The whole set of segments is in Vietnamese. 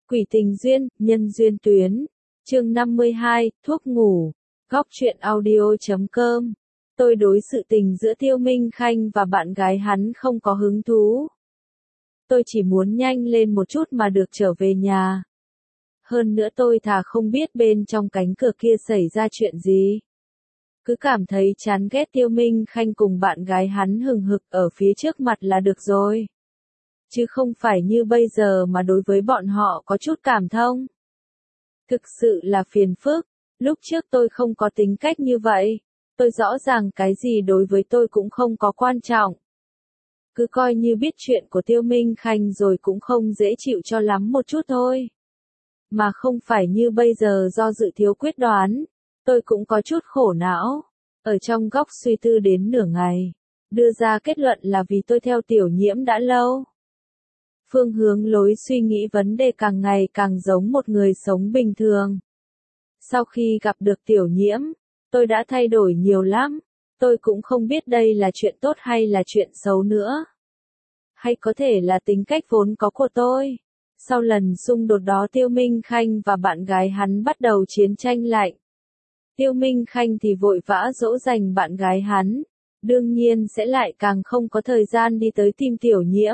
Quỷ tình duyên, nhân duyên tuyến. Chương 52, thuốc ngủ. Góc truyện audio.com. Tôi đối sự tình giữa Tiêu Minh Khanh và bạn gái hắn không có hứng thú. Tôi chỉ muốn nhanh lên một chút mà được trở về nhà. Hơn nữa tôi thà không biết bên trong cánh cửa kia xảy ra chuyện gì. Cứ cảm thấy chán ghét Tiêu Minh Khanh cùng bạn gái hắn hừng hực ở phía trước mặt là được rồi. Chứ không phải như bây giờ mà đối với bọn họ có chút cảm thông. Thực sự là phiền phức, lúc trước tôi không có tính cách như vậy. Tôi rõ ràng cái gì đối với tôi cũng không có quan trọng. Cứ coi như biết chuyện của Tiêu Minh Khanh rồi cũng không dễ chịu cho lắm một chút thôi. Mà không phải như bây giờ do dự thiếu quyết đoán, tôi cũng có chút khổ não. Ở trong góc suy tư đến nửa ngày, đưa ra kết luận là vì tôi theo Tiểu Nhiễm đã lâu. Phương hướng lối suy nghĩ vấn đề càng ngày càng giống một người sống bình thường. Sau khi gặp được Tiểu Nhiễm, tôi đã thay đổi nhiều lắm. Tôi cũng không biết đây là chuyện tốt hay là chuyện xấu nữa. Hay có thể là tính cách vốn có của tôi. Sau lần xung đột đó Tiêu Minh Khanh và bạn gái hắn bắt đầu chiến tranh lạnh. Tiêu Minh Khanh thì vội vã dỗ dành bạn gái hắn. Đương nhiên sẽ lại càng không có thời gian đi tới tìm Tiểu Nhiễm.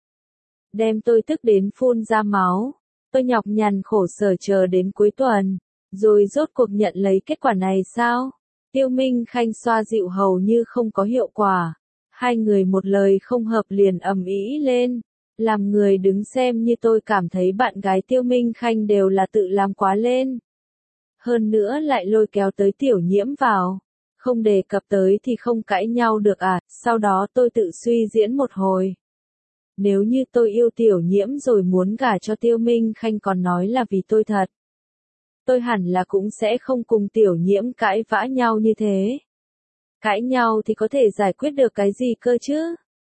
Đem tôi tức đến phun ra máu. Tôi nhọc nhằn khổ sở chờ đến cuối tuần. Rồi rốt cuộc nhận lấy kết quả này sao? Tiêu Minh Khanh xoa dịu hầu như không có hiệu quả. Hai người một lời không hợp liền ầm ĩ lên. Làm người đứng xem như tôi cảm thấy bạn gái Tiêu Minh Khanh đều là tự làm quá lên. Hơn nữa lại lôi kéo tới Tiểu Nhiễm vào. Không đề cập tới thì không cãi nhau được à, sau đó tôi tự suy diễn một hồi. Nếu như tôi yêu Tiểu Nhiễm rồi muốn gả cho Tiêu Minh Khanh còn nói là vì tôi thật. Tôi hẳn là cũng sẽ không cùng Tiểu Nhiễm cãi vã nhau như thế. Cãi nhau thì có thể giải quyết được cái gì cơ chứ?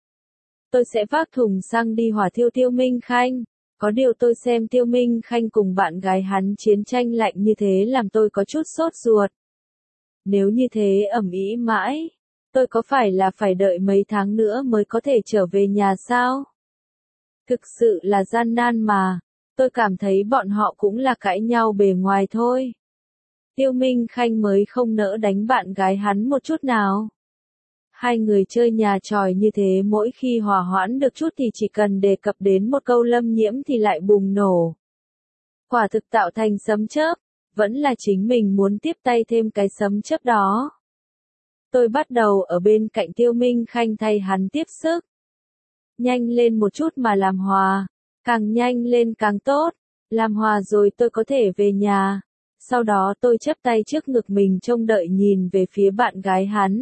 Tôi sẽ vác thùng xăng đi hỏa thiêu Tiêu Minh Khanh. Có điều tôi xem Tiêu Minh Khanh cùng bạn gái hắn chiến tranh lạnh như thế làm tôi có chút sốt ruột. Nếu như thế ầm ĩ mãi, tôi có phải là phải đợi mấy tháng nữa mới có thể trở về nhà sao? Thực sự là gian nan mà. Tôi cảm thấy bọn họ cũng là cãi nhau bề ngoài thôi. Tiêu Minh Khanh mới không nỡ đánh bạn gái hắn một chút nào. Hai người chơi nhà tròi như thế mỗi khi hòa hoãn được chút thì chỉ cần đề cập đến một câu Lâm Nhiễm thì lại bùng nổ. Quả thực tạo thành sấm chớp, vẫn là chính mình muốn tiếp tay thêm cái sấm chớp đó. Tôi bắt đầu ở bên cạnh Tiêu Minh Khanh thay hắn tiếp sức. Nhanh lên một chút mà làm hòa, càng nhanh lên càng tốt, làm hòa rồi tôi có thể về nhà. Sau đó tôi chắp tay trước ngực mình trông đợi nhìn về phía bạn gái hắn.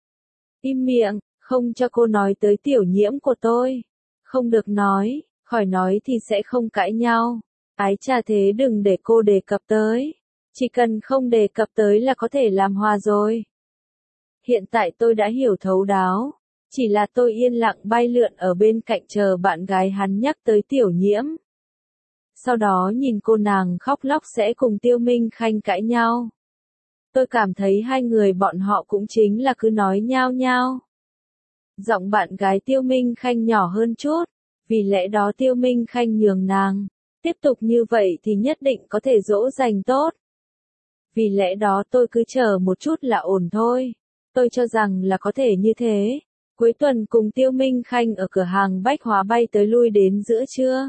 Im miệng, không cho cô nói tới Tiểu Nhiễm của tôi. Không được nói, khỏi nói thì sẽ không cãi nhau. Ái chà thế đừng để cô đề cập tới. Chỉ cần không đề cập tới là có thể làm hòa rồi. Hiện tại tôi đã hiểu thấu đáo. Chỉ là tôi yên lặng bay lượn ở bên cạnh chờ bạn gái hắn nhắc tới Tiểu Nhiễm. Sau đó nhìn cô nàng khóc lóc sẽ cùng Tiêu Minh Khanh cãi nhau. Tôi cảm thấy hai người bọn họ cũng chính là cứ nói nhao nhao. Giọng bạn gái Tiêu Minh Khanh nhỏ hơn chút, vì lẽ đó Tiêu Minh Khanh nhường nàng. Tiếp tục như vậy thì nhất định có thể dỗ dành tốt. Vì lẽ đó tôi cứ chờ một chút là ổn thôi. Tôi cho rằng là có thể như thế. Cuối tuần cùng Tiêu Minh Khanh ở cửa hàng bách hóa bay tới lui đến giữa trưa.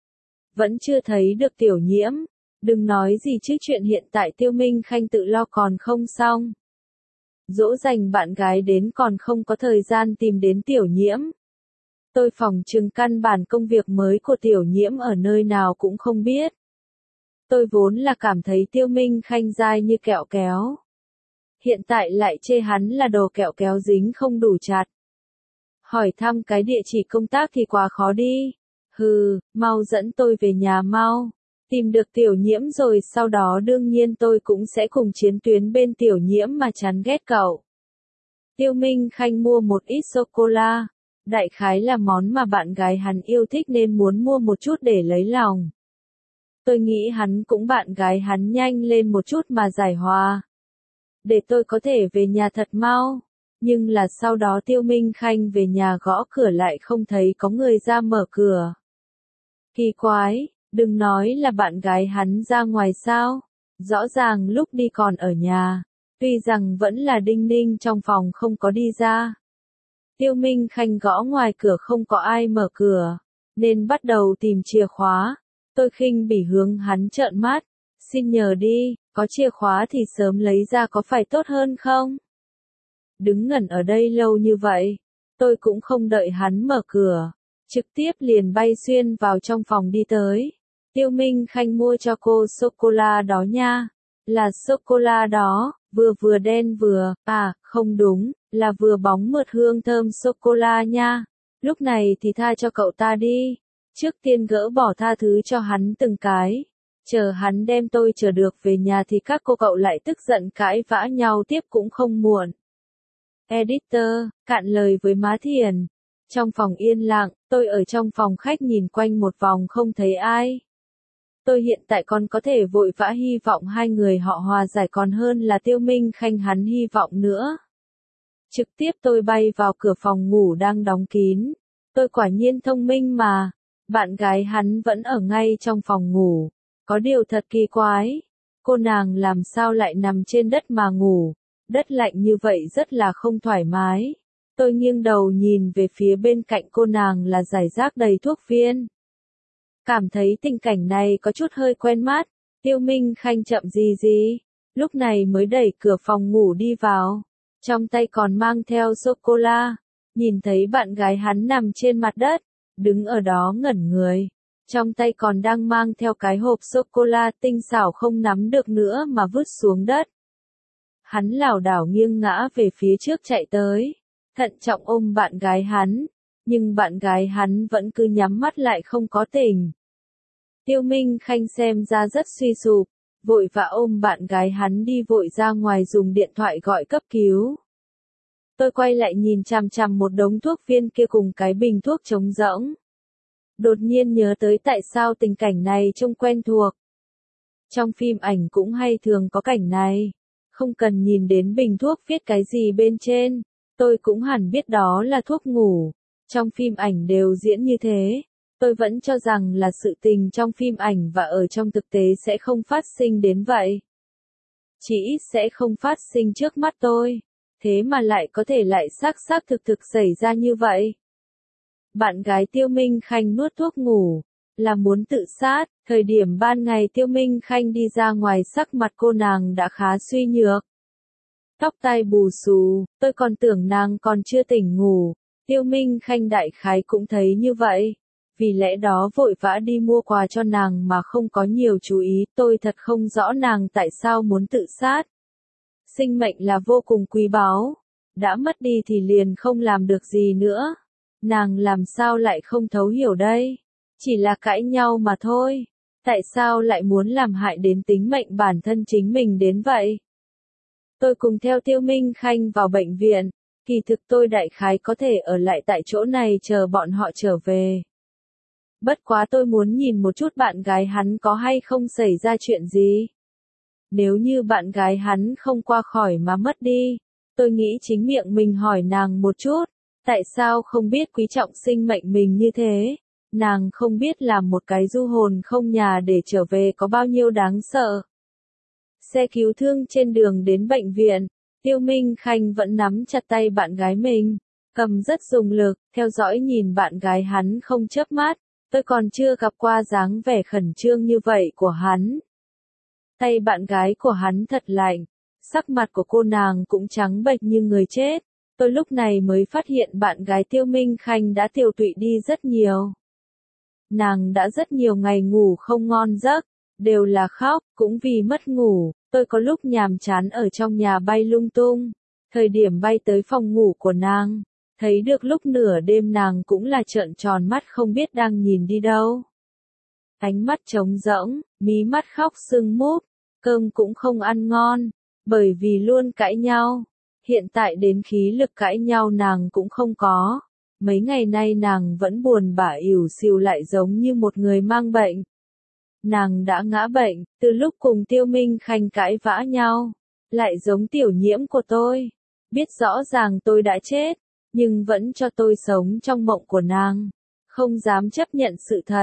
Vẫn chưa thấy được Tiểu Nhiễm. Đừng nói gì chứ chuyện hiện tại Tiêu Minh Khanh tự lo còn không xong. Dỗ dành bạn gái đến còn không có thời gian tìm đến Tiểu Nhiễm. Tôi phỏng chừng căn bản công việc mới của Tiểu Nhiễm ở nơi nào cũng không biết. Tôi vốn là cảm thấy Tiêu Minh Khanh dai như kẹo kéo. Hiện tại lại chê hắn là đồ kẹo kéo dính không đủ chặt. Hỏi thăm cái địa chỉ công tác thì quá khó đi. Hừ, mau dẫn tôi về nhà mau. Tìm được Tiểu Nhiễm rồi sau đó đương nhiên tôi cũng sẽ cùng chiến tuyến bên Tiểu Nhiễm mà chán ghét cậu. Tiêu Minh Khanh mua một ít sô-cô-la. Đại khái là món mà bạn gái hắn yêu thích nên muốn mua một chút để lấy lòng. Tôi nghĩ hắn cũng bạn gái hắn nhanh lên một chút mà giải hòa. Để tôi có thể về nhà thật mau. Nhưng là sau đó Tiêu Minh Khanh về nhà gõ cửa lại không thấy có người ra mở cửa. Kỳ quái, Đừng nói là bạn gái hắn ra ngoài sao, rõ ràng lúc đi còn ở nhà, tuy rằng vẫn là đinh ninh trong phòng không có đi ra. Tiêu Minh Khanh gõ ngoài cửa không có ai mở cửa, nên bắt đầu tìm chìa khóa. Tôi khinh bỉ hướng hắn trợn mắt, xin nhờ đi, có chìa khóa thì sớm lấy ra có phải tốt hơn không? Đứng ngẩn ở đây lâu như vậy, tôi cũng không đợi hắn mở cửa, trực tiếp liền bay xuyên vào trong phòng đi tới. Tiêu Minh Khanh mua cho cô sô-cô-la đó nha, là sô-cô-la đó, vừa đen vừa, không đúng, là vừa bóng mượt hương thơm sô-cô-la nha. Lúc này thì tha cho cậu ta đi, trước tiên gỡ bỏ tha thứ cho hắn từng cái. Chờ hắn đem tôi chờ được về nhà thì các cô cậu lại tức giận cãi vã nhau tiếp cũng không muộn. Editor, cạn lời với má Thiền. Trong phòng yên lặng, tôi ở trong phòng khách nhìn quanh một vòng không thấy ai. Tôi hiện tại còn có thể vội vã hy vọng hai người họ hòa giải còn hơn là Tiêu Minh Khanh hắn hy vọng nữa. Trực tiếp tôi bay vào cửa phòng ngủ đang đóng kín. Tôi quả nhiên thông minh mà. Bạn gái hắn vẫn ở ngay trong phòng ngủ. Có điều thật kỳ quái. Cô nàng làm sao lại nằm trên đất mà ngủ. Đất lạnh như vậy rất là không thoải mái. Tôi nghiêng đầu nhìn về phía bên cạnh cô nàng là rải rác đầy thuốc viên. Cảm thấy tình cảnh này có chút hơi quen mắt. Tiêu Minh Khanh chậm gì, lúc này mới đẩy cửa phòng ngủ đi vào. Trong tay còn mang theo sô-cô-la. Nhìn thấy bạn gái hắn nằm trên mặt đất, đứng ở đó ngẩn người. Trong tay còn đang mang theo cái hộp sô-cô-la tinh xảo không nắm được nữa mà vứt xuống đất. Hắn lảo đảo nghiêng ngã về phía trước chạy tới, thận trọng ôm bạn gái hắn, nhưng bạn gái hắn vẫn cứ nhắm mắt lại không có tỉnh. Tiêu Minh Khanh xem ra rất suy sụp, vội vã ôm bạn gái hắn đi vội ra ngoài dùng điện thoại gọi cấp cứu. Tôi quay lại nhìn chằm chằm một đống thuốc viên kia cùng cái bình thuốc trống rỗng. Đột nhiên nhớ tới tại sao tình cảnh này trông quen thuộc. Trong phim ảnh cũng hay thường có cảnh này. Không cần nhìn đến bình thuốc viết cái gì bên trên, tôi cũng hẳn biết đó là thuốc ngủ. Trong phim ảnh đều diễn như thế. Tôi vẫn cho rằng là sự tình trong phim ảnh và ở trong thực tế sẽ không phát sinh đến vậy. Chỉ ít sẽ không phát sinh trước mắt tôi. Thế mà lại có thể lại xác thực xảy ra như vậy. Bạn gái Tiêu Minh Khanh nuốt thuốc ngủ, là muốn tự sát. Thời điểm ban ngày Tiêu Minh Khanh đi ra ngoài sắc mặt cô nàng đã khá suy nhược. Tóc tai bù xù, tôi còn tưởng nàng còn chưa tỉnh ngủ. Tiêu Minh Khanh đại khái cũng thấy như vậy. Vì lẽ đó vội vã đi mua quà cho nàng mà không có nhiều chú ý. Tôi thật không rõ nàng tại sao muốn tự sát. Sinh mệnh là vô cùng quý báu. Đã mất đi thì liền không làm được gì nữa. Nàng làm sao lại không thấu hiểu đây? Chỉ là cãi nhau mà thôi. Tại sao lại muốn làm hại đến tính mệnh bản thân chính mình đến vậy? Tôi cùng theo Tiêu Minh Khanh vào bệnh viện. Kỳ thực tôi đại khái có thể ở lại tại chỗ này chờ bọn họ trở về. Bất quá tôi muốn nhìn một chút bạn gái hắn có hay không xảy ra chuyện gì. Nếu như bạn gái hắn không qua khỏi mà mất đi, tôi nghĩ chính miệng mình hỏi nàng một chút, tại sao không biết quý trọng sinh mệnh mình như thế, nàng không biết làm một cái du hồn không nhà để trở về có bao nhiêu đáng sợ. Xe cứu thương trên đường đến bệnh viện, Tiêu Minh Khanh vẫn nắm chặt tay bạn gái mình, cầm rất dùng lực, theo dõi nhìn bạn gái hắn không chớp mắt, tôi còn chưa gặp qua dáng vẻ khẩn trương như vậy của hắn. Tay bạn gái của hắn thật lạnh, sắc mặt của cô nàng cũng trắng bệch như người chết. Tôi lúc này mới phát hiện bạn gái Tiêu Minh Khanh đã tiều tụy đi rất nhiều. Nàng đã rất nhiều ngày ngủ không ngon giấc, đều là khóc, cũng vì mất ngủ. Tôi có lúc nhàm chán ở trong nhà bay lung tung. Thời điểm bay tới phòng ngủ của nàng, thấy được lúc nửa đêm nàng cũng là trợn tròn mắt không biết đang nhìn đi đâu. Ánh mắt trống rỗng, mí mắt khóc sưng múp, cơm cũng không ăn ngon, bởi vì luôn cãi nhau. Hiện tại đến khí lực cãi nhau nàng cũng không có. Mấy ngày nay nàng vẫn buồn bã ỉu xìu lại giống như một người mang bệnh. Nàng đã ngã bệnh, từ lúc cùng Tiêu Minh Khanh cãi vã nhau. Lại giống tiểu nhiễm của tôi. Biết rõ ràng tôi đã chết, nhưng vẫn cho tôi sống trong mộng của nàng. Không dám chấp nhận sự thật.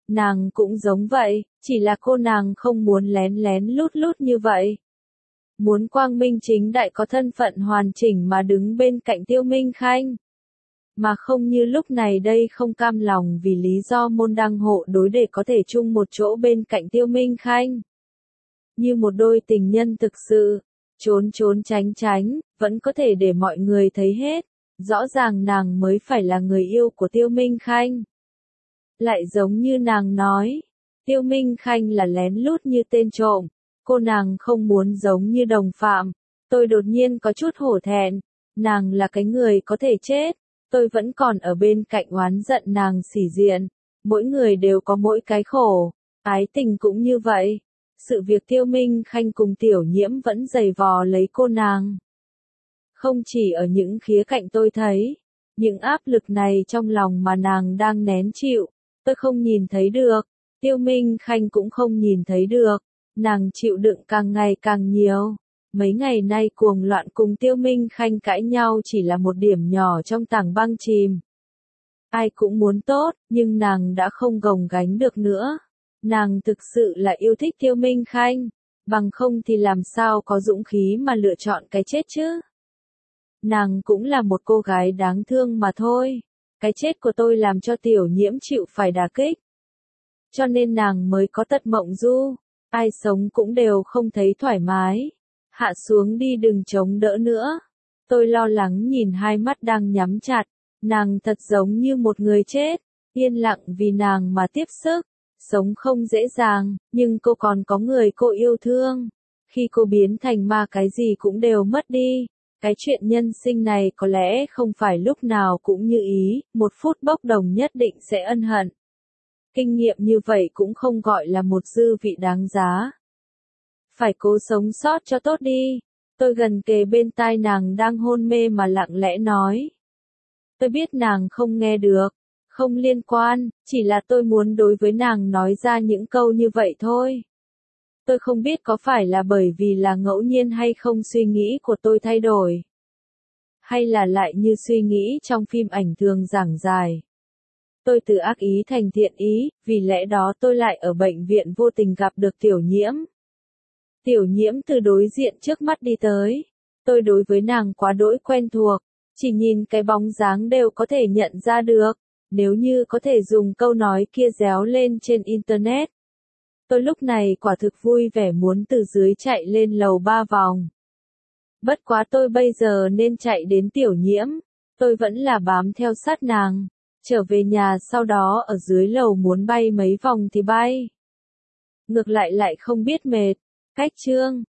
Nàng cũng giống vậy, chỉ là cô nàng không muốn lén lén lút lút như vậy. Muốn quang minh chính đại có thân phận hoàn chỉnh mà đứng bên cạnh Tiêu Minh Khanh. Mà không như lúc này đây không cam lòng vì lý do môn đăng hộ đối để có thể chung một chỗ bên cạnh Tiêu Minh Khanh. Như một đôi tình nhân thực sự, trốn trốn tránh tránh, vẫn có thể để mọi người thấy hết. Rõ ràng nàng mới phải là người yêu của Tiêu Minh Khanh. Lại giống như nàng nói, Tiêu Minh Khanh là lén lút như tên trộm, cô nàng không muốn giống như đồng phạm. Tôi đột nhiên có chút hổ thẹn, nàng là cái người có thể chết, tôi vẫn còn ở bên cạnh oán giận nàng sỉ diện. Mỗi người đều có mỗi cái khổ, ái tình cũng như vậy. Sự việc Tiêu Minh Khanh cùng Tiểu Nhiễm vẫn giày vò lấy cô nàng. Không chỉ ở những khía cạnh tôi thấy, những áp lực này trong lòng mà nàng đang nén chịu, tôi không nhìn thấy được, Tiêu Minh Khanh cũng không nhìn thấy được, nàng chịu đựng càng ngày càng nhiều. Mấy ngày nay cuồng loạn cùng Tiêu Minh Khanh cãi nhau chỉ là một điểm nhỏ trong tảng băng chìm. Ai cũng muốn tốt, nhưng nàng đã không gồng gánh được nữa. Nàng thực sự là yêu thích Tiêu Minh Khanh, bằng không thì làm sao có dũng khí mà lựa chọn cái chết chứ. Nàng cũng là một cô gái đáng thương mà thôi. Cái chết của tôi làm cho Tiểu Nhiễm chịu phải đả kích. Cho nên nàng mới có tật mộng du. Ai sống cũng đều không thấy thoải mái. Hạ xuống đi đừng chống đỡ nữa. Tôi lo lắng nhìn hai mắt đang nhắm chặt. Nàng thật giống như một người chết. Yên lặng vì nàng mà tiếp sức. Sống không dễ dàng, nhưng cô còn có người cô yêu thương. Khi cô biến thành ma cái gì cũng đều mất đi. Cái chuyện nhân sinh này có lẽ không phải lúc nào cũng như ý, một phút bốc đồng nhất định sẽ ân hận. Kinh nghiệm như vậy cũng không gọi là một dư vị đáng giá. Phải cố sống sót cho tốt đi. Tôi gần kề bên tai nàng đang hôn mê mà lặng lẽ nói. Tôi biết nàng không nghe được, không liên quan, chỉ là tôi muốn đối với nàng nói ra những câu như vậy thôi. Tôi không biết có phải là bởi vì là ngẫu nhiên hay không suy nghĩ của tôi thay đổi. Hay là lại như suy nghĩ trong phim ảnh thường giảng dài. Tôi từ ác ý thành thiện ý, vì lẽ đó tôi lại ở bệnh viện vô tình gặp được Tiểu Nhiễm. Tiểu Nhiễm từ đối diện trước mắt đi tới. Tôi đối với nàng quá đỗi quen thuộc, chỉ nhìn cái bóng dáng đều có thể nhận ra được. Nếu như có thể dùng câu nói kia réo lên trên Internet. Tôi lúc này quả thực vui vẻ muốn từ dưới chạy lên lầu 3 vòng. Bất quá tôi bây giờ nên chạy đến Tiểu Nhiễm. Tôi vẫn là bám theo sát nàng. Trở về nhà sau đó ở dưới lầu muốn bay mấy vòng thì bay. Ngược lại lại không biết mệt. Cách chương